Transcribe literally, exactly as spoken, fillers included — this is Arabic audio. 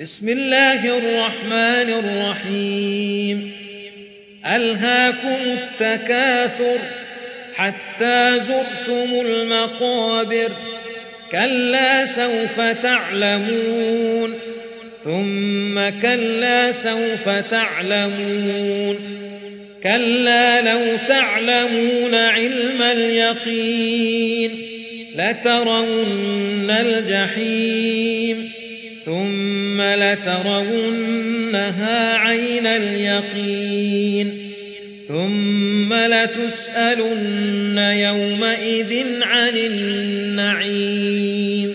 بسم الله الرحمن الرحيم ألهاكم التكاثر حتى زرتم المقابر كلا سوف تعلمون ثم كلا سوف تعلمون كلا لو تعلمون علم اليقين لترون الجحيم ثم لترونها عين اليقين ثم لتسألن يومئذ عن النعيم